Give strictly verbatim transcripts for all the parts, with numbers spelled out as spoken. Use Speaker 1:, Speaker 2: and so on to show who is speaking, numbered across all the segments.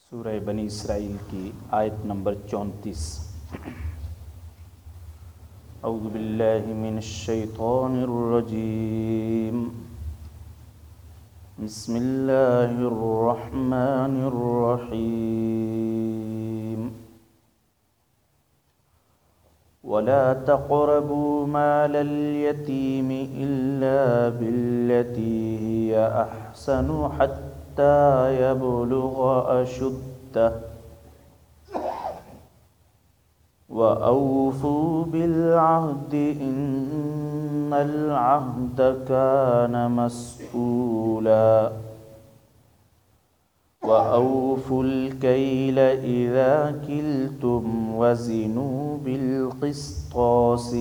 Speaker 1: سورہ بنی اسرائیل کی آیت نمبر چونتیس۔ اعوذ باللہ من الشیطان الرجیم، بسم اللہ الرحمن الرحیم۔ ولا تقربوا مال اليتيم إلا بالتي هي أحسن حتى يبلغ أشده وأوفوا بالعهد إن العهد كان مسؤولا وأوفوا الكيل إذا كلتم وزنوا بالقسطاس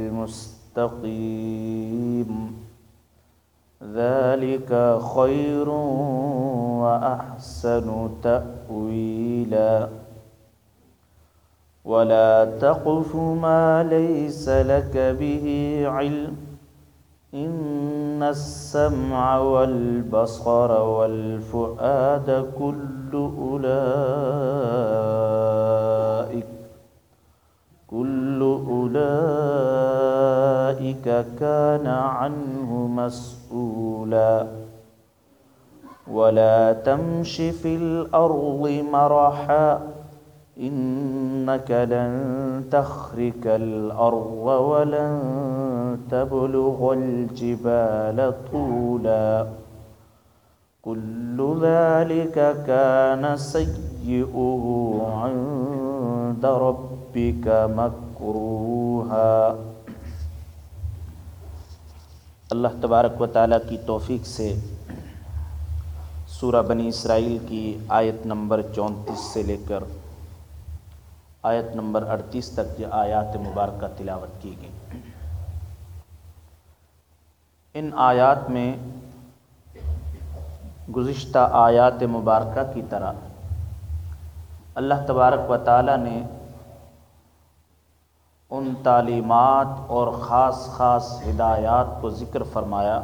Speaker 1: المستقيم ذلك خير وأحسن تأويلا ولا تقف ما ليس لك به علم إن السمع والبصر والفؤاد كل أولئك كل أولئك كان عنه مسؤولا ولا تمش في الأرض مرحا إنك لن تخرق الأرض ولن تبلغ الجبال طولا كل ذلك كان سيئه عند ربك مكروها۔ اللہ تبارک و تعالیٰ کی توفیق سے سورہ بنی اسرائیل کی آیت نمبر چونتیس سے لے کر آیت نمبر اڑتیس تک یہ آیات مبارکہ تلاوت کی گئی۔ ان آیات میں گزشتہ آیات مبارکہ کی طرح اللہ تبارک و تعالیٰ نے ان تعلیمات اور خاص خاص ہدایات کو ذکر فرمایا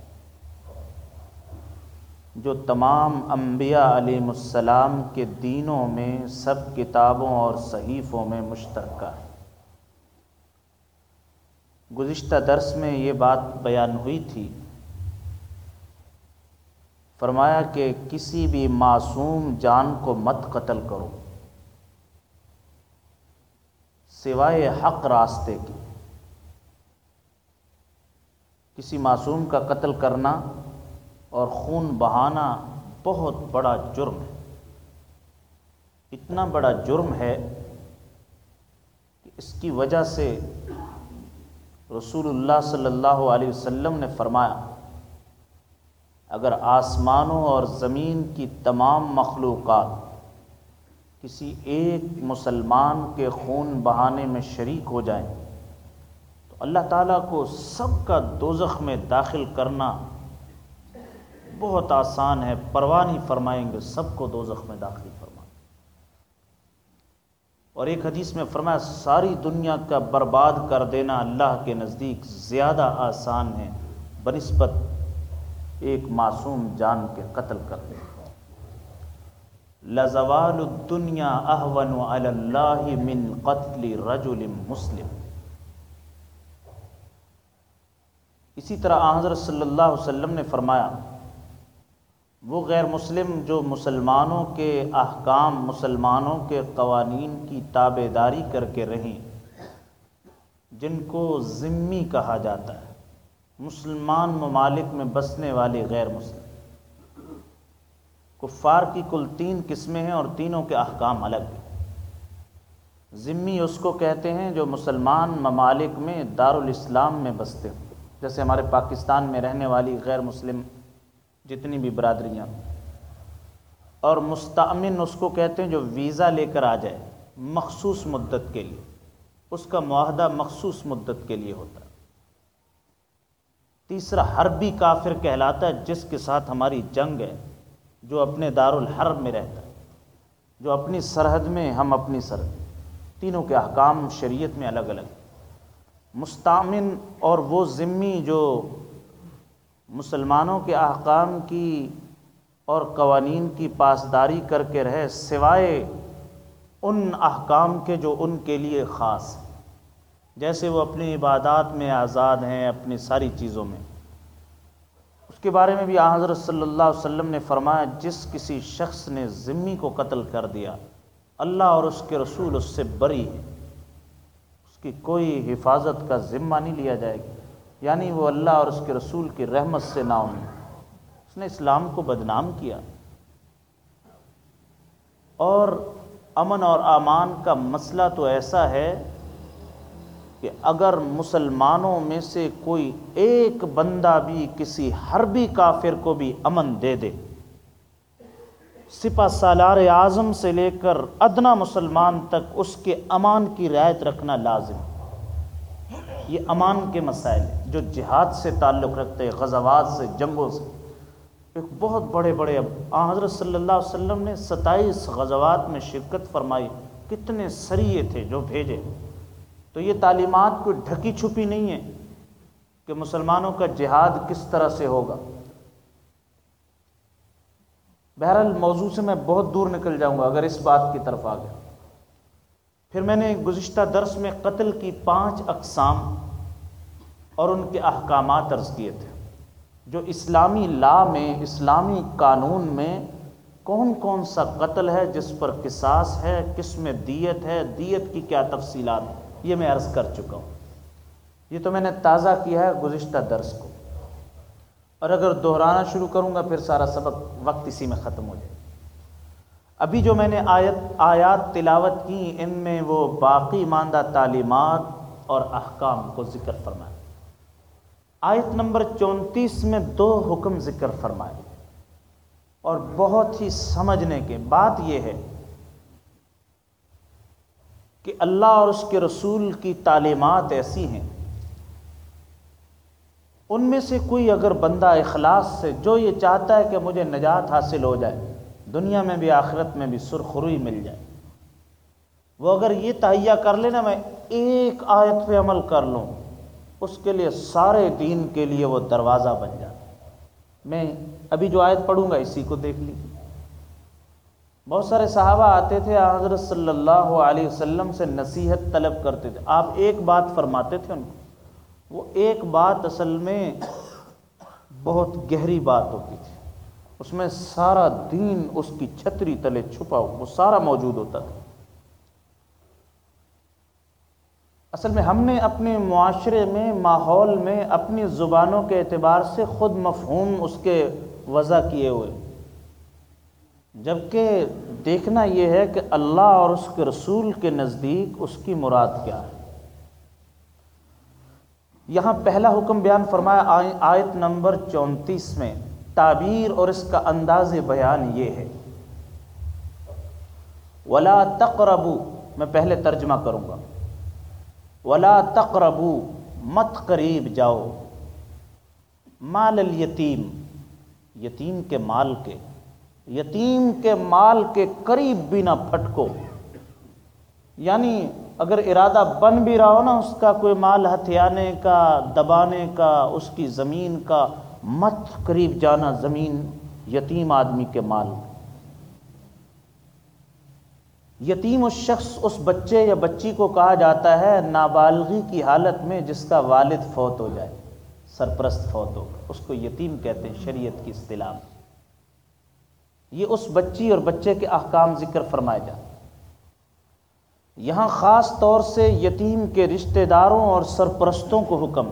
Speaker 1: جو تمام انبیاء علیہم السلام کے دینوں میں سب کتابوں اور صحیفوں میں مشترکہ ہے۔ گزشتہ درس میں یہ بات بیان ہوئی تھی، فرمایا کہ کسی بھی معصوم جان کو مت قتل کرو سوائے حق راستے کے۔ کسی معصوم کا قتل کرنا اور خون بہانا بہت بڑا جرم ہے، اتنا بڑا جرم ہے کہ اس کی وجہ سے رسول اللہ صلی اللہ علیہ وسلم نے فرمایا اگر آسمانوں اور زمین کی تمام مخلوقات کسی ایک مسلمان کے خون بہانے میں شریک ہو جائیں تو اللہ تعالیٰ کو سب کا دوزخ میں داخل کرنا بہت آسان ہے، پرواہ نہیں فرمائیں گے، سب کو دوزخ میں داخل فرمائیں۔ اور ایک حدیث میں فرمایا ساری دنیا کا برباد کر دینا اللہ کے نزدیک زیادہ آسان ہے بنسبت ایک معصوم جان کے قتل کر دینا۔ لَزَوَالُ الدُّنْيَا أَهْوَنُ عَلَى اللَّهِ مِنْ قَتْلِ رَجُلٍ مُسْلِمٍ۔ اسی طرح آن حضرت صلی اللہ علیہ وسلم نے فرمایا وہ غیر مسلم جو مسلمانوں کے احکام، مسلمانوں کے قوانین کی تابع داری کر کے رہیں، جن کو ذمی کہا جاتا ہے، مسلمان ممالک میں بسنے والے غیر مسلم۔ کفار کی کل تین قسمیں ہیں اور تینوں کے احکام الگ ہیں۔ ذمی اس کو کہتے ہیں جو مسلمان ممالک میں دارالاسلام میں بستے ہیں، جیسے ہمارے پاکستان میں رہنے والی غیر مسلم جتنی بھی برادریاں، اور مستأمن اس کو کہتے ہیں جو ویزا لے کر آ جائے مخصوص مدت کے لیے، اس کا معاہدہ مخصوص مدت کے لیے ہوتا ہے۔ تیسرا حربی کافر کہلاتا ہے جس کے ساتھ ہماری جنگ ہے، جو اپنے دارالحرب میں رہتا ہے، جو اپنی سرحد میں، ہم اپنی سرحد۔ تینوں کے احکام شریعت میں الگ الگ۔ مستعمن اور وہ ذمی جو مسلمانوں کے احکام کی اور قوانین کی پاسداری کر کے رہے سوائے ان احکام کے جو ان کے لیے خاص ہیں، جیسے وہ اپنی عبادات میں آزاد ہیں، اپنی ساری چیزوں میں۔ اس کے بارے میں بھی آن حضرت صلی اللہ علیہ وسلم نے فرمایا، جس کسی شخص نے ذمی کو قتل کر دیا، اللہ اور اس کے رسول اس سے بری ہے، اس کی کوئی حفاظت کا ذمہ نہیں لیا جائے گا، یعنی وہ اللہ اور اس کے رسول کی رحمت سے نا امید، اس نے اسلام کو بدنام کیا۔ اور امن اور امان کا مسئلہ تو ایسا ہے کہ اگر مسلمانوں میں سے کوئی ایک بندہ بھی کسی حربی کافر کو بھی امن دے دے، سپہ سالار اعظم سے لے کر ادنا مسلمان تک اس کے امان کی رعایت رکھنا لازم۔ یہ امان کے مسائل ہیں جو جہاد سے تعلق رکھتے ہیں، غزوات سے، جنگوں سے۔ ایک بہت بڑے بڑے آن حضرت صلی اللہ علیہ وسلم نے ستائیس غزوات میں شرکت فرمائی، کتنے سریے تھے جو بھیجے۔ تو یہ تعلیمات کوئی ڈھکی چھپی نہیں ہے کہ مسلمانوں کا جہاد کس طرح سے ہوگا۔ بہرحال موضوع سے میں بہت دور نکل جاؤں گا اگر اس بات کی طرف آ گیا۔ پھر میں نے گزشتہ درس میں قتل کی پانچ اقسام اور ان کے احکامات عرض کیے تھے، جو اسلامی لا میں، اسلامی قانون میں کون کون سا قتل ہے جس پر قصاص ہے، کس میں دیت ہے، دیت کی کیا تفصیلات ہیں، یہ میں عرض کر چکا ہوں۔ یہ تو میں نے تازہ کیا ہے گزشتہ درس کو، اور اگر دہرانا شروع کروں گا پھر سارا سبق وقت اسی میں ختم ہو جائے۔ ابھی جو میں نے آیت آیات تلاوت کی، ان میں وہ باقی ماندہ تعلیمات اور احکام کو ذکر فرمایا۔ آیت نمبر چونتیس میں دو حکم ذکر فرمائے، اور بہت ہی سمجھنے کے بات یہ ہے کہ اللہ اور اس کے رسول کی تعلیمات ایسی ہیں، ان میں سے کوئی اگر بندہ اخلاص سے جو یہ چاہتا ہے کہ مجھے نجات حاصل ہو جائے، دنیا میں بھی آخرت میں بھی سرخروئی مل جائے، وہ اگر یہ تہیہ کر لینا میں ایک آیت پہ عمل کر لوں، اس کے لیے سارے دین کے لیے وہ دروازہ بن جاتا۔ میں ابھی جو آیت پڑھوں گا اسی کو دیکھ لیجیے۔ بہت سارے صحابہ آتے تھے حضرت صلی اللہ علیہ وسلم سے نصیحت طلب کرتے تھے، آپ ایک بات فرماتے تھے ان کو، وہ ایک بات اصل میں بہت گہری بات ہوتی تھی، اس میں سارا دین اس کی چھتری تلے چھپا ہو، وہ سارا موجود ہوتا تھا۔ اصل میں ہم نے اپنے معاشرے میں، ماحول میں، اپنی زبانوں کے اعتبار سے خود مفہوم اس کے وضع کیے ہوئے، جبکہ دیکھنا یہ ہے کہ اللہ اور اس کے رسول کے نزدیک اس کی مراد کیا ہے۔ یہاں پہلا حکم بیان فرمایا آیت نمبر چونتیس میں، تعبیر اور اس کا انداز بیان یہ ہے، وَلَا تَقْرَبُوا، میں پہلے ترجمہ کروں گا، وَلَا تَقْرَبُوا، مت قریب جاؤ، مال الیتیم، یتیم کے مال کے، یتیم کے مال کے قریب بھی نہ پھٹکو، یعنی اگر ارادہ بن بھی رہا ہو نا اس کا کوئی مال ہتھیانے کا، دبانے کا، اس کی زمین کا، مت قریب جانا زمین یتیم آدمی کے مال۔ یتیم اس شخص، اس بچے یا بچی کو کہا جاتا ہے نابالغی کی حالت میں جس کا والد فوت ہو جائے، سرپرست فوت ہو، اس کو یتیم کہتے ہیں شریعت کی اصطلاح میں۔ یہ اس بچی اور بچے کے احکام ذکر فرمائے جاتے ہیں۔ یہاں خاص طور سے یتیم کے رشتہ داروں اور سرپرستوں کو حکم،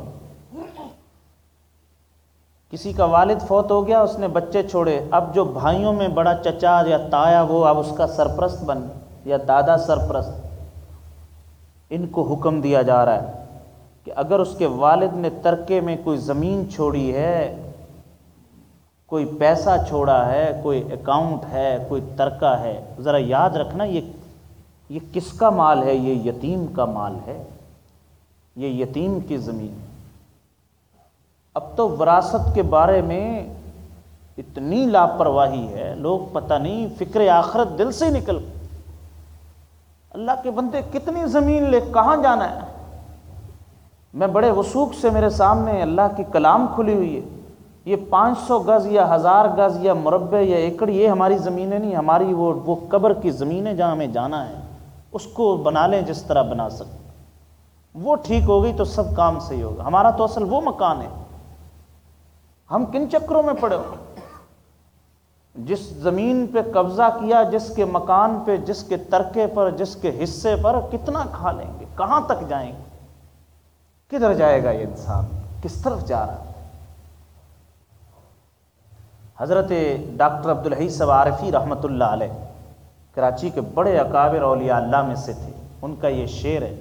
Speaker 1: کسی کا والد فوت ہو گیا، اس نے بچے چھوڑے، اب جو بھائیوں میں بڑا چچا یا تایا وہ اب اس کا سرپرست بن یا دادا سرپرست، ان کو حکم دیا جا رہا ہے کہ اگر اس کے والد نے ترکے میں کوئی زمین چھوڑی ہے، کوئی پیسہ چھوڑا ہے، کوئی اکاؤنٹ ہے، کوئی ترکہ ہے، ذرا یاد رکھنا یہ یہ کس کا مال ہے؟ یہ یتیم کا مال ہے، یہ یتیم کی زمین ہے۔ اب تو وراثت کے بارے میں اتنی لاپرواہی ہے، لوگ پتہ نہیں فکر آخرت دل سے نکل، اللہ کے بندے کتنی زمین لے کہاں جانا ہے؟ میں بڑے وثوق سے، میرے سامنے اللہ کی کلام کھلی ہوئی ہے، یہ پانچ سو گز یا ہزار گز یا مربع یا ایکڑ یہ ہماری زمینیں نہیں، ہماری وہ وہ قبر کی زمینیں جہاں ہمیں جانا ہے اس کو بنا لیں جس طرح بنا سکتے، وہ ٹھیک ہو گئی تو سب کام صحیح ہوگا۔ ہمارا تو اصل وہ مکان ہے، ہم کن چکروں میں پڑے ہو؟ جس زمین پہ قبضہ کیا، جس کے مکان پہ، جس کے ترکے پر، جس کے حصے پر کتنا کھا لیں گے، کہاں تک جائیں گے، کدھر جائے گا یہ انسان، کس طرف جا رہا ہے؟ حضرت ڈاکٹر عبدالحی صاحب عارفی رحمۃ اللہ علیہ کراچی کے بڑے اکابر اولیاء اللہ میں سے تھے، ان کا یہ شعر ہے،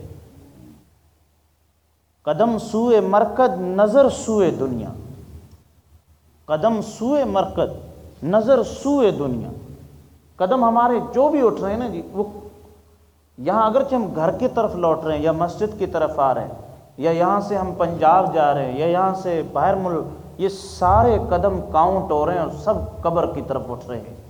Speaker 1: قدم سوئے مرکز نظر سوئے دنیا، قدم سوئے مرکز نظر سوئے دنیا۔ قدم ہمارے جو بھی اٹھ رہے ہیں نا جی، وہ یہاں اگرچہ ہم گھر کی طرف لوٹ رہے ہیں یا مسجد کی طرف آ رہے ہیں یا یہاں سے ہم پنجاب جا رہے ہیں یا یہاں سے باہر ملک، یہ سارے قدم کاؤنٹ ہو رہے ہیں اور سب قبر کی طرف اٹھ رہے ہیں۔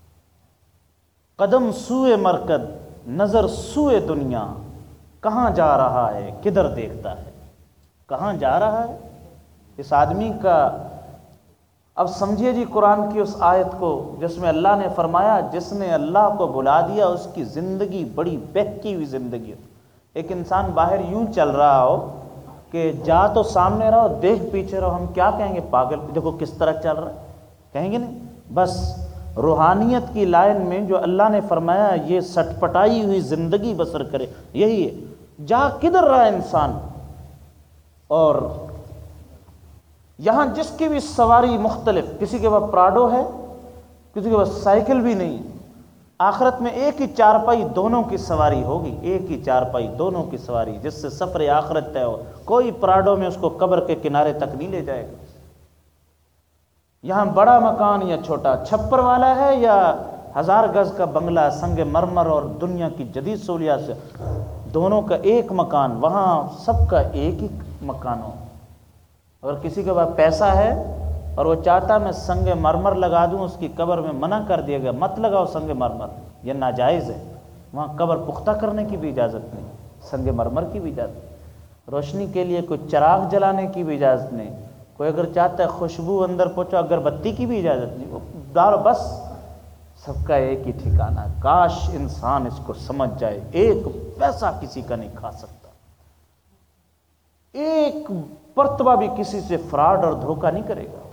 Speaker 1: قدم سوئے مرکز نظر سوئے دنیا، کہاں جا رہا ہے کدھر دیکھتا ہے، کہاں جا رہا ہے اس آدمی کا۔ اب سمجھیے جی قرآن کی اس آیت کو جس میں اللہ نے فرمایا جس نے اللہ کو بلا دیا اس کی زندگی بڑی بہکی ہوئی زندگی ہو۔ ایک انسان باہر یوں چل رہا ہو کہ جا تو سامنے رہو دیکھ پیچھے رہو، ہم کیا کہیں گے؟ پاگل، دیکھو کس طرح چل رہا ہے، کہیں گے نہیں؟ بس روحانیت کی لائن میں جو اللہ نے فرمایا یہ سٹ پٹائی ہوئی زندگی بسر کرے، یہی ہے۔ جا کدھر رہا ہے انسان؟ اور یہاں جس کی بھی سواری مختلف، کسی کے پاس پراڈو ہے، کسی کے پاس سائیکل بھی نہیں، آخرت میں ایک ہی چارپائی دونوں کی سواری ہوگی، ایک ہی چارپائی دونوں کی سواری، جس سے سفر آخرت طے ہو۔ کوئی پراڈو میں اس کو قبر کے کنارے تک نہیں لے جائے گا۔ یہاں بڑا مکان یا چھوٹا، چھپر والا ہے یا ہزار گز کا بنگلہ سنگ مرمر اور دنیا کی جدید سہولیات سے، دونوں کا ایک مکان، وہاں سب کا ایک ہی مکان ہو۔ اگر کسی کے پاس پیسہ ہے اور وہ چاہتا میں سنگ مرمر لگا دوں اس کی قبر میں، منع کر دیا گیا مت لگاؤ سنگ مرمر، یہ ناجائز ہے، وہاں قبر پختہ کرنے کی بھی اجازت نہیں، سنگ مرمر کی بھی اجازت نہیں، روشنی کے لیے کوئی چراغ جلانے کی بھی اجازت نہیں، کوئی اگر چاہتا ہے خوشبو اندر پہنچو اگربتی کی بھی اجازت نہیں، وہ دار بس سب کا ایک ہی ٹھکانہ۔ کاش انسان اس کو سمجھ جائے، ایک پیسہ کسی کا نہیں کھا سکتا، ایک مرتبہ بھی کسی سے فراڈ اور دھوکہ نہیں کرے گا۔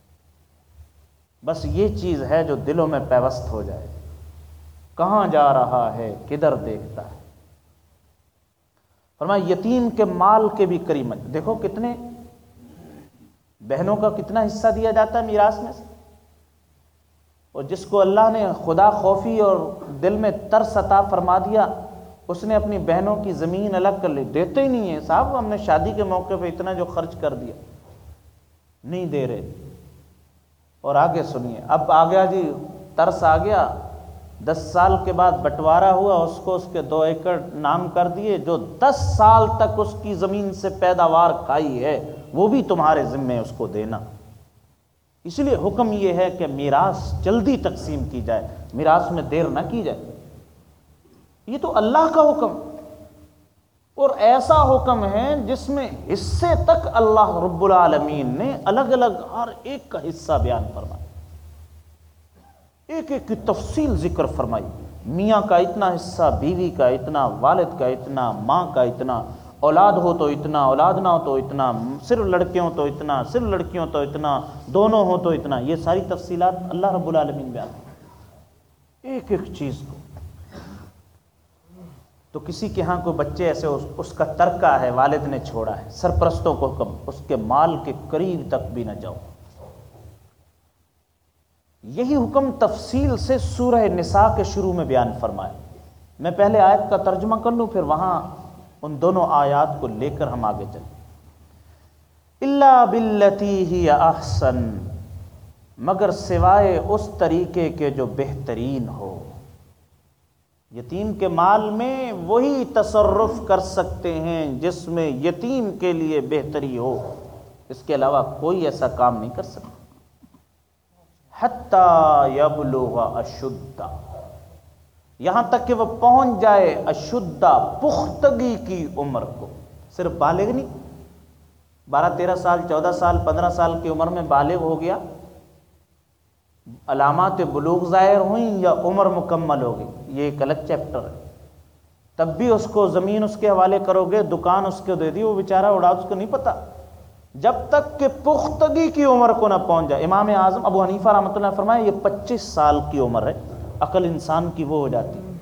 Speaker 1: بس یہ چیز ہے جو دلوں میں پیوست ہو جائے، کہاں جا رہا ہے کدھر دیکھتا ہے۔ فرمایا یتیم کے مال کے بھی قریب، دیکھو کتنے بہنوں کا کتنا حصہ دیا جاتا ہے میراث میں سے، اور جس کو اللہ نے خدا خوفی اور دل میں ترس عطا فرما دیا اس نے اپنی بہنوں کی زمین الگ کر لی، دیتے ہی نہیں ہیں صاحب، ہم نے شادی کے موقع پہ اتنا جو خرچ کر دیا، نہیں دے رہے۔ اور آگے سنیے، اب آ گیا جی ترس آ گیا، دس سال کے بعد بٹوارا ہوا، اس کو اس کے دو ایکڑ نام کر دیے، جو دس سال تک اس کی زمین سے پیداوار کھائی ہے وہ بھی تمہارے ذمے اس کو دینا۔ اس لیے حکم یہ ہے کہ میراث جلدی تقسیم کی جائے، میراث میں دیر نہ کی جائے، یہ تو اللہ کا حکم، اور ایسا حکم ہے جس میں حصے تک اللہ رب العالمین نے الگ الگ ہر ایک کا حصہ بیان فرمایا، ایک ایک کی تفصیل ذکر فرمائی، میاں کا اتنا حصہ، بیوی کا اتنا، والد کا اتنا، ماں کا اتنا، اولاد ہو تو اتنا، اولاد نہ ہو تو اتنا، صرف لڑکے ہوں تو اتنا، صرف لڑکیوں تو اتنا، دونوں ہوں تو اتنا، یہ ساری تفصیلات اللہ رب العالمین بیان کرتے ایک ایک چیز کو۔ تو کسی کے ہاں کوئی بچے ایسے اس, اس کا ترکہ ہے، والد نے چھوڑا ہے، سرپرستوں کو حکم اس کے مال کے قریب تک بھی نہ جاؤ۔ یہی حکم تفصیل سے سورہ نساء کے شروع میں بیان فرمایا۔ میں پہلے آیت کا ترجمہ کر لوں پھر وہاں ان دونوں آیات کو لے کر ہم آگے چلیں۔ الا باللتی ہی احسن، مگر سوائے اس طریقے کے جو بہترین ہو۔ یتیم کے مال میں وہی تصرف کر سکتے ہیں جس میں یتیم کے لیے بہتری ہو، اس کے علاوہ کوئی ایسا کام نہیں کر سکتا۔ حتی یبلغ اشدہ، یہاں تک کہ وہ پہنچ جائے اشدہ، پختگی کی عمر کو، صرف بالغ نہیں، بارہ تیرہ سال، چودہ سال، پندرہ سال کی عمر میں بالغ ہو گیا، علامات بلوغ ظاہر ہوئیں یا عمر مکمل ہو گئی، یہ ایک الگ چیپٹر ہے، تب بھی اس کو زمین اس کے حوالے کرو گے، دکان اس کو دے دی، وہ بیچارہ اڑا، اس کو نہیں پتہ، جب تک کہ پختگی کی عمر کو نہ پہنچ جائے۔ امام اعظم ابو حنیفہ رحمۃ اللہ فرمائے یہ پچیس سال کی عمر ہے، عقل انسان کی وہ ہو جاتی ہے،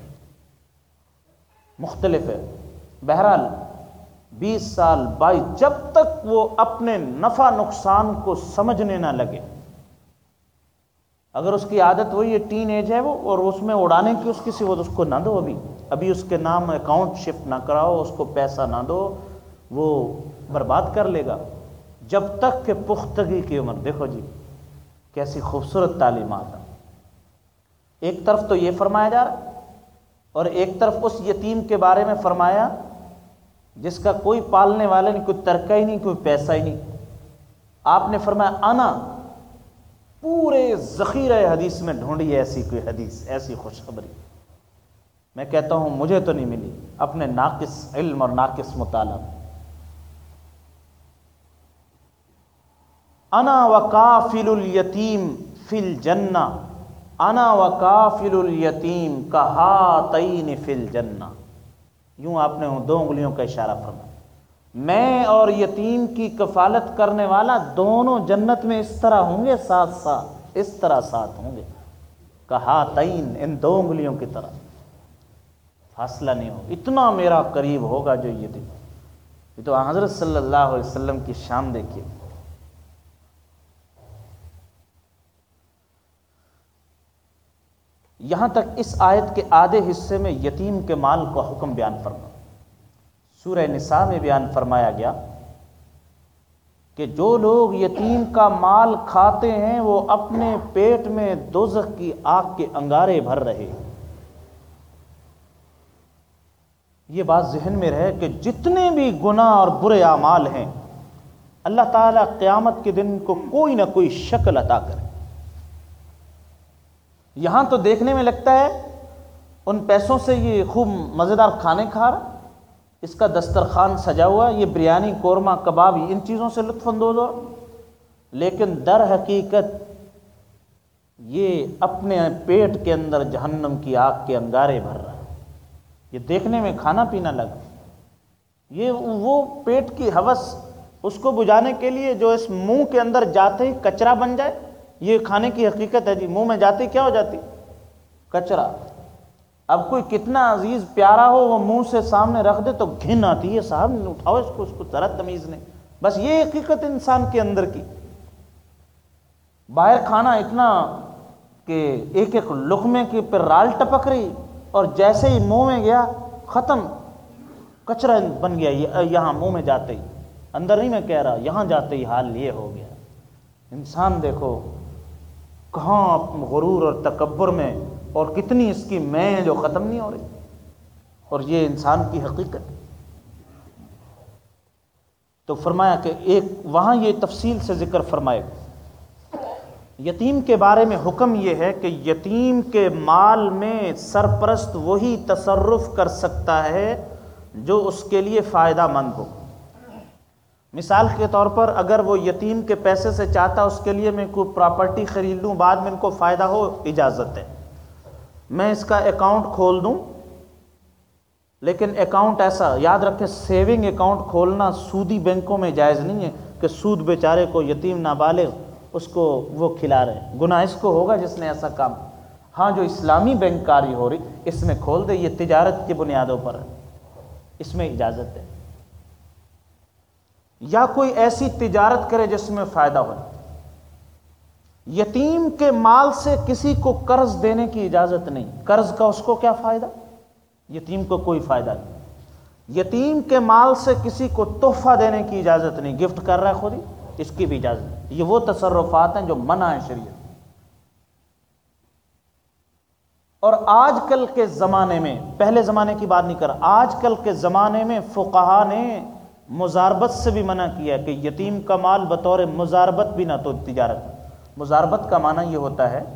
Speaker 1: مختلف ہے، بہرحال بیس سال، بائیس، جب تک وہ اپنے نفع نقصان کو سمجھنے نہ لگے، اگر اس کی عادت وہی ہے، ٹین ایج ہے وہ، اور اس میں اڑانے کی اس کسی وہ اس کو نہ دو، ابھی ابھی اس کے نام اکاؤنٹ شفٹ نہ کراؤ، اس کو پیسہ نہ دو، وہ برباد کر لے گا، جب تک کہ پختگی کی عمر۔ دیکھو جی کیسی خوبصورت تعلیمات ہیں، ایک طرف تو یہ فرمایا جا رہا ہے، اور ایک طرف اس یتیم کے بارے میں فرمایا جس کا کوئی پالنے والا نہیں، کوئی ترکہ ہی نہیں، کوئی پیسہ ہی نہیں۔ آپ نے فرمایا انا، پورے ذخیرہ حدیث میں ڈھونڈی ایسی کوئی حدیث، ایسی خوشخبری، میں کہتا ہوں مجھے تو نہیں ملی اپنے ناقص علم اور ناقص مطالعہ میں۔ انا وکافل الیتیم فی الجنہ، انا وکافل الیتیم کہاتین فی الجنہ، یوں آپ نے دو انگلیوں کا اشارہ فرمایا، میں اور یتیم کی کفالت کرنے والا دونوں جنت میں اس طرح ہوں گے، ساتھ ساتھ، اس طرح ساتھ ہوں گے، کہاتین، ان دو انگلیوں کی طرح، فاصلہ نہیں ہو، اتنا میرا قریب ہوگا جو یتیم۔ یہ تو حضرت صلی اللہ علیہ وسلم کی شان دیکھیے۔ یہاں تک اس آیت کے آدھے حصے میں یتیم کے مال کا حکم بیان فرما۔ سورہ نساء میں بیان فرمایا گیا کہ جو لوگ یتیم کا مال کھاتے ہیں وہ اپنے پیٹ میں دوزخ کی آگ کے انگارے بھر رہے۔ یہ بات ذہن میں رہے کہ جتنے بھی گناہ اور برے اعمال ہیں، اللہ تعالیٰ قیامت کے دن کو کوئی نہ کوئی شکل عطا کرے۔ یہاں تو دیکھنے میں لگتا ہے ان پیسوں سے یہ خوب مزیدار کھانے کھا رہا، اس کا دسترخوان سجا ہوا، یہ بریانی، قورمہ، کباب، ان چیزوں سے لطف اندوز ہو، لیکن در حقیقت یہ اپنے پیٹ کے اندر جہنم کی آگ کے انگارے بھر رہا ہے۔ یہ دیکھنے میں کھانا پینا لگا، یہ وہ پیٹ کی ہوس اس کو بجھانے کے لیے جو اس منہ کے اندر جاتے ہی کچرا بن جائے، یہ کھانے کی حقیقت ہے جی، منہ میں جاتے کیا ہو جاتی؟ کچرا۔ اب کوئی کتنا عزیز پیارا ہو وہ منہ سے سامنے رکھ دے تو گھن آتی ہے، صاحب اٹھاؤ اس کو، اس کو ذرا تمیز نہیں۔ بس یہ حقیقت انسان کے اندر کی۔ باہر کھانا اتنا کہ ایک ایک لقمے کی پہ رال ٹپک رہی، اور جیسے ہی منہ میں گیا ختم، کچرا بن گیا، یہاں منہ میں جاتے ہی، اندر نہیں میں کہہ رہا، یہاں جاتے ہی حال یہ ہو گیا۔ انسان دیکھو کہاں غرور اور تکبر میں، اور کتنی اس کی میں جو ختم نہیں ہو رہی، اور یہ انسان کی حقیقت۔ تو فرمایا کہ ایک وہاں یہ تفصیل سے ذکر فرمائے، یتیم کے بارے میں حکم یہ ہے کہ یتیم کے مال میں سرپرست وہی تصرف کر سکتا ہے جو اس کے لیے فائدہ مند ہو۔ مثال کے طور پر اگر وہ یتیم کے پیسے سے چاہتا اس کے لیے میں کوئی پراپرٹی خرید لوں، بعد میں ان کو فائدہ ہو، اجازت ہے، میں اس کا اکاؤنٹ کھول دوں، لیکن اکاؤنٹ ایسا یاد رکھیں، سیونگ اکاؤنٹ کھولنا سودی بینکوں میں جائز نہیں ہے کہ سود بیچارے کو، یتیم نابالغ اس کو وہ کھلا رہے ہیں، گناہ اس کو ہوگا جس نے ایسا کام۔ ہاں جو اسلامی بینک کاری ہو رہی اس میں کھول دے، یہ تجارت کی بنیادوں پر ہے، اس میں اجازت ہے، یا کوئی ایسی تجارت کرے جس میں فائدہ ہو۔ یتیم کے مال سے کسی کو قرض دینے کی اجازت نہیں، قرض کا اس کو کیا فائدہ، یتیم کو کوئی فائدہ نہیں۔ یتیم کے مال سے کسی کو تحفہ دینے کی اجازت نہیں، گفٹ کر رہا ہے خود ہی، اس کی بھی اجازت نہیں۔ یہ وہ تصرفات ہیں جو منع ہے شریعت۔ اور آج کل کے زمانے میں، پہلے زمانے کی بات نہیں کر رہا، آج کل کے زمانے میں فقہا نے مزاربت سے بھی منع کیا کہ یتیم کا مال بطور مزاربت بھی نہ تو تجارت۔ مزاربت کا معنی یہ ہوتا ہے،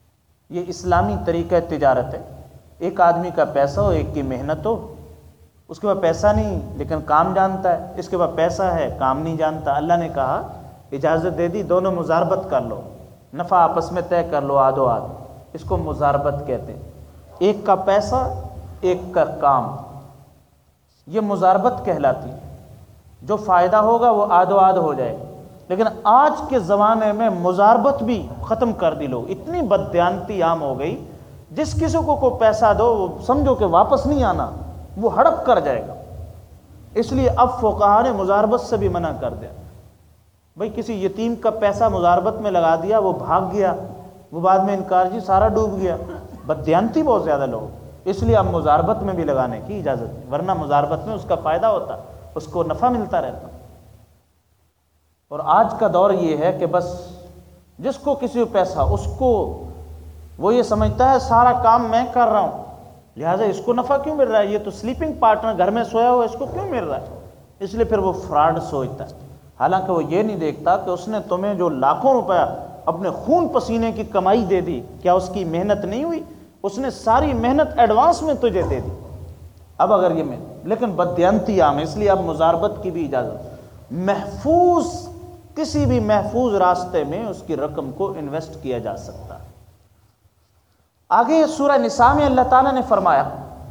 Speaker 1: یہ اسلامی طریقہ تجارت ہے، ایک آدمی کا پیسہ ہو، ایک کی محنت ہو، اس کے پاس پیسہ نہیں لیکن کام جانتا ہے، اس کے پاس پیسہ ہے کام نہیں جانتا، اللہ نے کہا اجازت دے دی دونوں مزاربت کر لو، نفع آپس میں طے کر لو آدھو آدھ، اس کو مزاربت کہتے ہیں، ایک کا پیسہ ایک کا کام، یہ مزاربت کہلاتی ہے، جو فائدہ ہوگا وہ آدھو آدھ ہو جائے گا۔ لیکن آج کے زمانے میں مزاربت بھی ختم کر دی، لوگ اتنی بددیانتی عام ہو گئی، جس کسی کو کوئی پیسہ دو وہ سمجھو کہ واپس نہیں آنا، وہ ہڑپ کر جائے گا، اس لیے اب فقہا نے مزاربت سے بھی منع کر دیا۔ بھئی کسی یتیم کا پیسہ مزاربت میں لگا دیا، وہ بھاگ گیا، وہ بعد میں انکار جی سارا ڈوب گیا، بددیانتی بہت زیادہ لوگ، اس لیے اب مزاربت میں بھی لگانے کی اجازت ہے، ورنہ مزاربت میں اس کا فائدہ ہوتا، اس کو نفع ملتا رہتا۔ اور آج کا دور یہ ہے کہ بس جس کو کسی کو پیسہ، اس کو وہ یہ سمجھتا ہے سارا کام میں کر رہا ہوں، لہٰذا اس کو نفع کیوں مل رہا ہے، یہ تو سلیپنگ پارٹنر گھر میں سویا ہوا، اس کو کیوں مل رہا ہے، اس لیے پھر وہ فراڈ سوچتا ہے۔ حالانکہ وہ یہ نہیں دیکھتا کہ اس نے تمہیں جو لاکھوں روپیہ اپنے خون پسینے کی کمائی دے دی، کیا اس کی محنت نہیں ہوئی، اس نے ساری محنت ایڈوانس میں تجھے دے دی، اب اگر یہ میں لیکن بددیانتی عام ہے، اس لیے اب مزاربت کی بھی اجازت، محفوظ کسی بھی محفوظ راستے میں اس کی رقم کو انویسٹ کیا جا سکتا ہے۔ آگے سورہ نساء میں اللہ تعالیٰ نے فرمایا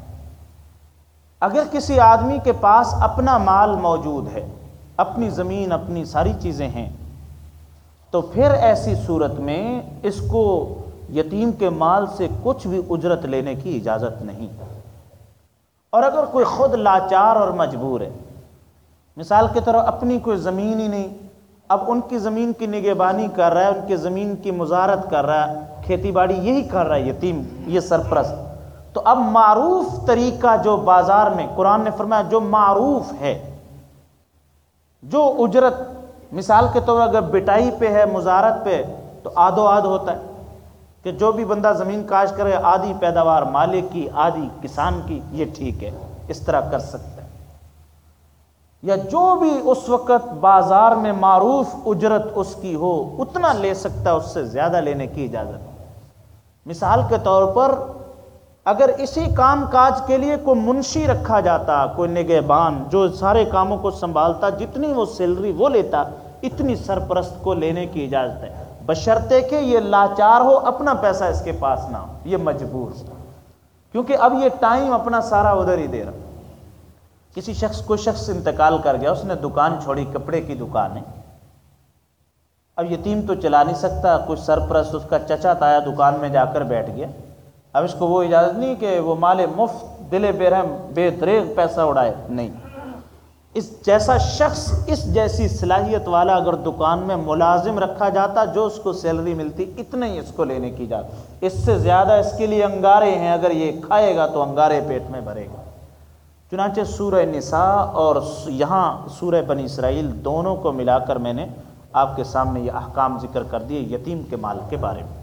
Speaker 1: اگر کسی آدمی کے پاس اپنا مال موجود ہے، اپنی زمین اپنی ساری چیزیں ہیں، تو پھر ایسی صورت میں اس کو یتیم کے مال سے کچھ بھی اجرت لینے کی اجازت نہیں۔ اور اگر کوئی خود لاچار اور مجبور ہے، مثال کے طور اپنی کوئی زمین ہی نہیں، اب ان کی زمین کی نگہبانی کر رہا ہے، ان کی زمین کی مزارت کر رہا ہے، کھیتی باڑی یہی کر رہا ہے یتیم، یہ سرپرست، تو اب معروف طریقہ جو بازار میں قرآن نے فرمایا جو معروف ہے، جو اجرت، مثال کے طور اگر بٹائی پہ ہے مزارت پہ تو آدھو آدھ ہوتا ہے کہ جو بھی بندہ زمین کاشت کرے آدھی پیداوار مالک کی آدھی کسان کی، یہ ٹھیک ہے، اس طرح کر سکتا ہے، یا جو بھی اس وقت بازار میں معروف اجرت اس کی ہو اتنا لے سکتا ہے، اس سے زیادہ لینے کی اجازت۔ مثال کے طور پر اگر اسی کام کاج کے لیے کوئی منشی رکھا جاتا، کوئی نگہبان جو سارے کاموں کو سنبھالتا، جتنی وہ سیلری وہ لیتا اتنی سرپرست کو لینے کی اجازت ہے، بشرطے کہ یہ لاچار ہو، اپنا پیسہ اس کے پاس نہ ہو، یہ مجبور ہو، کیونکہ اب یہ ٹائم اپنا سارا ادھر ہی دے رہا۔ کسی شخص کوئی شخص انتقال کر گیا، اس نے دکان چھوڑی، کپڑے کی دکان ہے، اب یتیم تو چلا نہیں سکتا، کچھ سرپرست اس کا چچا تایا دکان میں جا کر بیٹھ گیا، اب اس کو وہ اجازت نہیں کہ وہ مال مفت دل برہم بے دریغ پیسہ اڑائے، نہیں، اس جیسا شخص اس جیسی صلاحیت والا اگر دکان میں ملازم رکھا جاتا، جو اس کو سیلری ملتی اتنا ہی اس کو لینے کی اجازت، اس سے زیادہ اس کے لیے انگارے ہیں، اگر یہ کھائے گا تو انگارے پیٹ میں بھرے گا۔ چنانچہ سورہ نساء اور یہاں سورہ بنی اسرائیل دونوں کو ملا کر میں نے آپ کے سامنے یہ احکام ذکر کر دیے یتیم کے مال کے بارے میں۔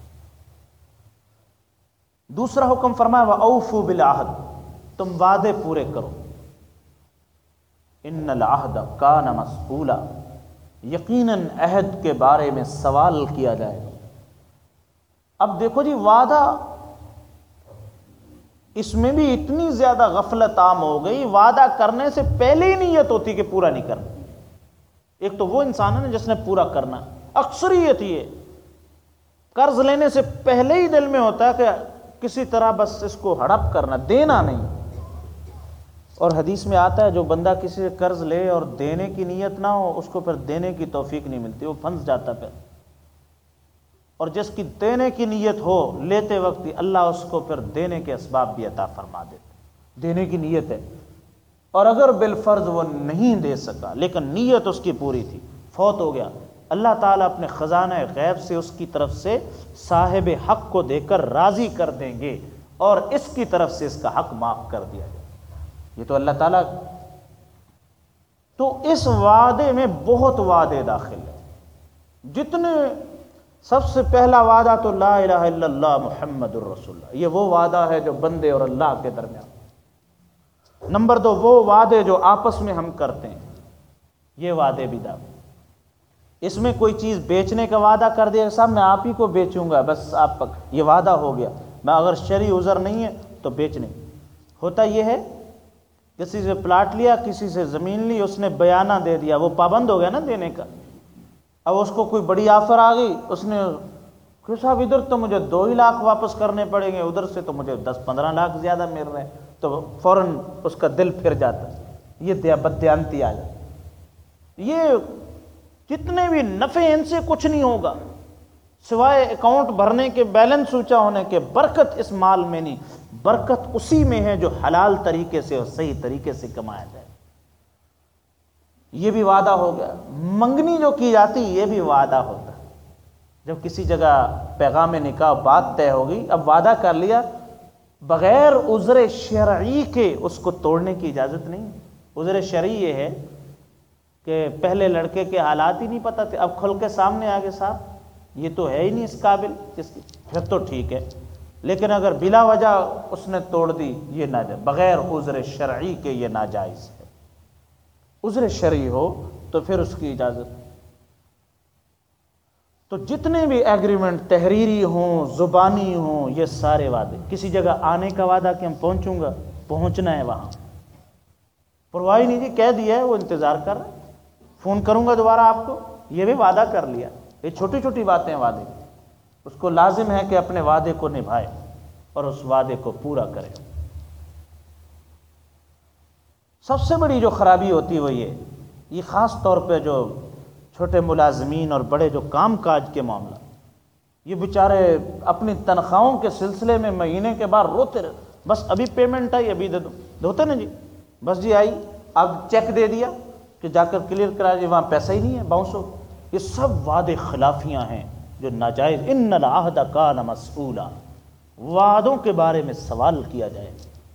Speaker 1: دوسرا حکم فرمایا وَأَوْفُوا بِالْعَهْدِ، تم وعدے پورے کرو، ان العہد کان مسئولا، یقیناً عہد کے بارے میں سوال کیا جائے گا۔ اب دیکھو جی وعدہ، اس میں بھی اتنی زیادہ غفلت عام ہو گئی، وعدہ کرنے سے پہلے ہی نیت ہوتی کہ پورا نہیں کرنا۔ ایک تو وہ انسان ہے نا جس نے پورا کرنا، اکثریت یہ قرض لینے سے پہلے ہی دل میں ہوتا ہے کہ کسی طرح بس اس کو ہڑپ کرنا، دینا نہیں۔ اور حدیث میں آتا ہے جو بندہ کسی سے قرض لے اور دینے کی نیت نہ ہو، اس کو پھر دینے کی توفیق نہیں ملتی، وہ پھنس جاتا پھر۔ اور جس کی دینے کی نیت ہو لیتے وقت ہی اللہ اس کو پھر دینے کے اسباب بھی عطا فرما دیتے، دینے کی نیت ہے۔ اور اگر بالفرض وہ نہیں دے سکا لیکن نیت اس کی پوری تھی، فوت ہو گیا، اللہ تعالیٰ اپنے خزانہ غیب سے اس کی طرف سے صاحب حق کو دے کر راضی کر دیں گے اور اس کی طرف سے اس کا حق معاف کر دیا جائے۔ یہ تو اللہ تعالیٰ، تو اس وعدے میں بہت وعدے داخل ہیں، جتنے سب سے پہلا وعدہ تو لا الہ الا اللہ محمد الرسول اللہ، یہ وہ وعدہ ہے جو بندے اور اللہ کے درمیان۔ نمبر دو وہ وعدے جو آپس میں ہم کرتے ہیں، یہ وعدے بھی داخل۔ اس میں کوئی چیز بیچنے کا وعدہ کر دیا، صاحب میں آپ ہی کو بیچوں گا، بس آپ پک، یہ وعدہ ہو گیا، میں اگر شرعی عذر نہیں ہے تو بیچ نہیں۔ ہوتا یہ ہے کسی سے پلاٹ لیا، کسی سے زمین لی، اس نے بیانہ دے دیا، وہ پابند ہو گیا نا دینے کا۔ اب اس کو کوئی بڑی آفر آ گئی، اس نے کہ صاحب ادھر تو مجھے دو ہی لاکھ واپس کرنے پڑیں گے، ادھر سے تو مجھے دس پندرہ لاکھ زیادہ مل رہے ہیں، تو فوراً اس کا دل پھر جاتا ہے، یہ بددیانتی آ جاتی۔ یہ جتنے بھی نفع ان سے کچھ نہیں ہوگا سوائے اکاؤنٹ بھرنے کے، بیلنس اونچا ہونے کے۔ برکت اس مال میں نہیں، برکت اسی میں ہے جو حلال طریقے سے اور صحیح طریقے سے کمایا جائے۔ یہ بھی وعدہ ہو گیا۔ منگنی جو کی جاتی یہ بھی وعدہ ہوتا ہے۔ جب کسی جگہ پیغام نکاح بات طے ہوگی، اب وعدہ کر لیا، بغیر عذر شرعی کے اس کو توڑنے کی اجازت نہیں۔ عذر شرعی یہ ہے کہ پہلے لڑکے کے حالات ہی نہیں پتہ تھے، اب کھل کے سامنے آگے صاحب یہ تو ہے ہی نہیں اس قابل، اس کی پھر تو ٹھیک ہے، لیکن اگر بلا وجہ اس نے توڑ دی یہ ناجائز، بغیر عذر شرعی کے یہ ناجائز ہے۔ عذر شرعی ہو تو پھر اس کی اجازت۔ تو جتنے بھی ایگریمنٹ تحریری ہوں، زبانی ہوں، یہ سارے وعدے، کسی جگہ آنے کا وعدہ کہ ہم پہنچوں گا، پہنچنا ہے وہاں، پرواہ نہیں جی، کہہ دیا ہے، وہ انتظار کر رہا ہے، فون کروں گا دوبارہ آپ کو، یہ بھی وعدہ کر لیا۔ یہ چھوٹی چھوٹی باتیں وعدے، اس کو لازم ہے کہ اپنے وعدے کو نبھائے اور اس وعدے کو پورا کرے۔ سب سے بڑی جو خرابی ہوتی ہے وہ یہ یہ خاص طور پہ جو چھوٹے ملازمین اور بڑے جو کام کاج کے معاملہ، یہ بیچارے اپنی تنخواہوں کے سلسلے میں مہینے کے بعد روتے رہتے، بس ابھی پیمنٹ آئی ابھی دے دو، ہوتے نا جی، بس جی آئی، اب چیک دے دیا کہ جا کر کلیئر کرا جی، وہاں پیسہ ہی نہیں ہے، باؤنس ہو۔ یہ سب وعدے خلافیاں ہیں جو ناجائز۔ ان العہد کان مسئولا، وعدوں کے بارے میں سوال کیا جائے،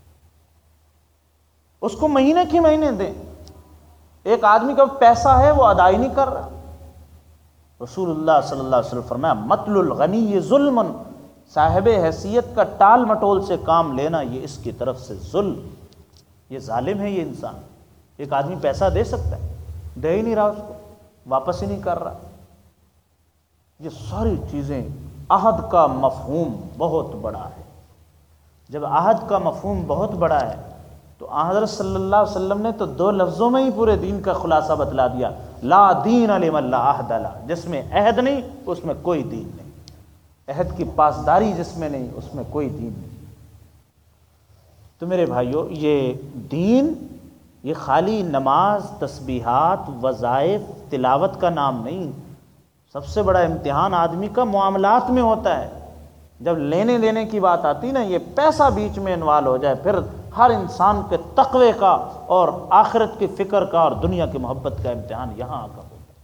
Speaker 1: اس کو مہینے کی مہینے دیں۔ ایک آدمی کا پیسہ ہے وہ ادا ہی نہیں کر رہا۔ رسول اللہ صلی اللہ علیہ وسلم فرمایا مطل الغنی ظلم، صاحب حیثیت کا ٹال مٹول سے کام لینا یہ اس کی طرف سے ظلم، یہ ظالم ہے یہ انسان۔ ایک آدمی پیسہ دے سکتا ہے، دے ہی نہیں رہا، اس کو واپس ہی نہیں کر رہا۔ یہ ساری چیزیں، عہد کا مفہوم بہت بڑا ہے۔ جب عہد کا مفہوم بہت بڑا ہے تو حضرت صلی اللہ علیہ وسلم نے تو دو لفظوں میں ہی پورے دین کا خلاصہ بتلا دیا، لا دین لمن لا عہد لہ، جس میں عہد نہیں اس میں کوئی دین نہیں، عہد کی پاسداری جس میں نہیں اس میں کوئی دین نہیں۔ تو میرے بھائیو، یہ دین یہ خالی نماز، تسبیحات، وظائف، تلاوت کا نام نہیں۔ سب سے بڑا امتحان آدمی کا معاملات میں ہوتا ہے۔ جب لینے دینے کی بات آتی نا، یہ پیسہ بیچ میں انوالو ہو جائے، پھر ہر انسان کے تقوی کا اور آخرت کی فکر کا اور دنیا کی محبت کا امتحان یہاں آ کر ہوتا ہے۔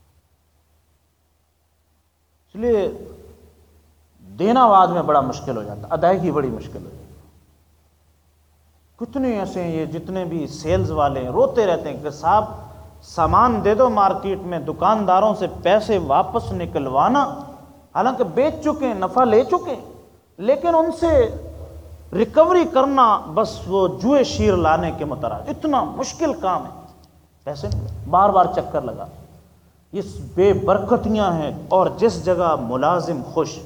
Speaker 1: اس لیے دینا بعد میں بڑا مشکل ہو جاتا، ادائیگی بڑی مشکل ہو جاتی۔ کتنے ایسے ہیں یہ جتنے بھی سیلز والے ہیں، روتے رہتے ہیں کہ صاحب سامان دے دو مارکیٹ میں، دکانداروں سے پیسے واپس نکلوانا، حالانکہ بیچ چکے ہیں، نفع لے چکے ہیں، لیکن ان سے ریکوری کرنا بس وہ جوئے شیر لانے کے مترادف، اتنا مشکل کام ہے۔ پیسے بار بار چکر لگا، یہ بے برکتیاں ہیں۔ اور جس جگہ ملازم خوش،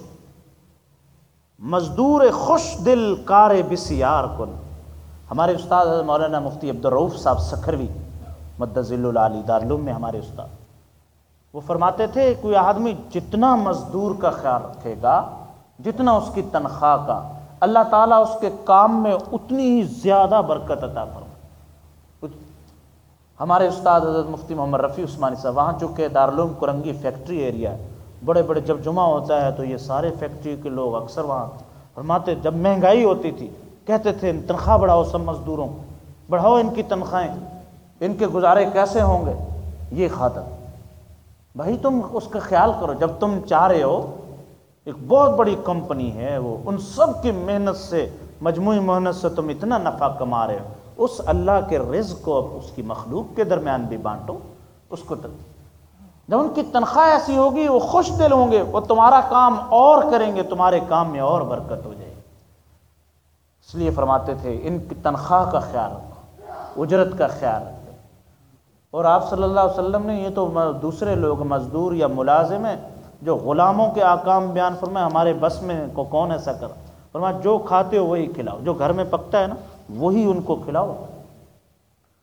Speaker 1: مزدور خوش دل کار بسیار کن۔ ہمارے استاد حضرت مولانا مفتی عبدالرؤف صاحب سکھروی مدظل العالی دارالعلوم میں ہمارے استاد، وہ فرماتے تھے کوئی آدمی جتنا مزدور کا خیال رکھے گا، جتنا اس کی تنخواہ کا، اللہ تعالیٰ اس کے کام میں اتنی ہی زیادہ برکت عطا فرمائے۔ ہمارے استاد حضرت مفتی محمد رفیع عثمانی صاحب، وہاں چونکہ دارالعلوم کرنگی فیکٹری ایریا ہے، بڑے بڑے جب جمعہ ہوتا ہے تو یہ سارے فیکٹری کے لوگ اکثر وہاں فرماتے، جب مہنگائی ہوتی تھی کہتے تھے تنخواہ بڑھاؤ، سب مزدوروں بڑھاؤ ان کی تنخواہیں، ان کے گزارے کیسے ہوں گے۔ یہ خاطر بھائی تم اس کا خیال کرو، جب تم چاہ رہے ہو، ایک بہت بڑی کمپنی ہے وہ، ان سب کی محنت سے، مجموعی محنت سے تم اتنا نفع کما رہے ہو، اس اللہ کے رزق کو اس کی مخلوق کے درمیان بھی بانٹو، اس کو تک جب ان کی تنخواہ ایسی ہوگی وہ خوش دل ہوں گے، وہ تمہارا کام اور کریں گے، تمہارے کام میں اور برکت ہو جائے گی۔ اس لیے فرماتے تھے ان کی تنخواہ کا خیال رکھو، اجرت کا خیال رکھو۔ اور آپ صلی اللہ علیہ وسلم نے، یہ تو دوسرے لوگ مزدور یا ملازم ہیں جو غلاموں کے احکام بیان فرمائے، ہمارے بس میں کو کون ایسا کرا، فرمایا جو کھاتے ہو وہی کھلاؤ، جو گھر میں پکتا ہے نا وہی ان کو کھلاؤ،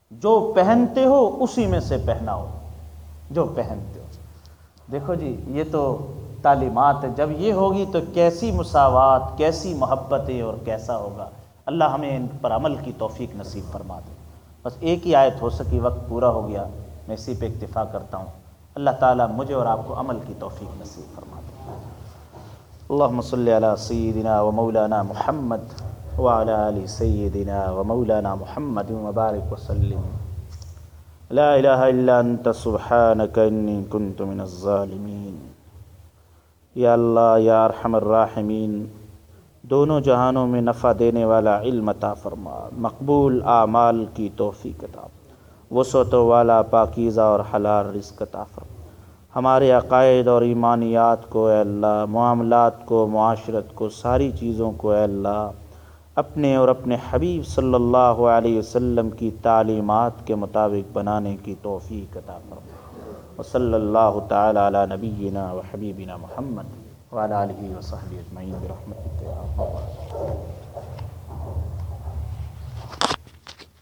Speaker 1: جو پہنتے ہو اسی میں سے پہناؤ، جو پہنتے ہو۔ دیکھو جی یہ تو تعلیمات ہے، جب یہ ہوگی تو کیسی مساوات، کیسی محبتیں اور کیسا ہوگا۔ اللہ ہمیں ان پر عمل کی توفیق نصیب فرما دے۔ بس ایک ہی آیت ہو سکی، وقت پورا ہو گیا، میں اسی پہ اکتفا کرتا ہوں۔ اللہ تعالیٰ مجھے اور آپ کو عمل کی توفیق نصیب فرما دے۔ اللہم صلی علی سیدنا و مولانا محمد وعلی آل سیدنا و مولانا محمد وبارک وسلم۔ لا الہ الا انت سبحانک انی کنت من الظالمین۔ یا اللہ یا ارحم الراحمین، دونوں جہانوں میں نفع دینے والا علم عطا فرما، مقبول اعمال کی توفیق عطا، وسعت والا پاکیزہ اور حلال رزق عطا فرما۔ ہمارے عقائد اور ایمانیات کو اے اللہ، معاملات کو، معاشرت کو، ساری چیزوں کو اے اللہ اپنے اور اپنے حبیب صلی اللہ علیہ وسلم کی تعلیمات کے مطابق بنانے کی توفیق عطا فرما۔ وصلی اللہ تعالی علی نبینا و حبیبنا محمد وعلی آلہ وصحبہ اجمعین برحمتک یا ارحم الراحمین۔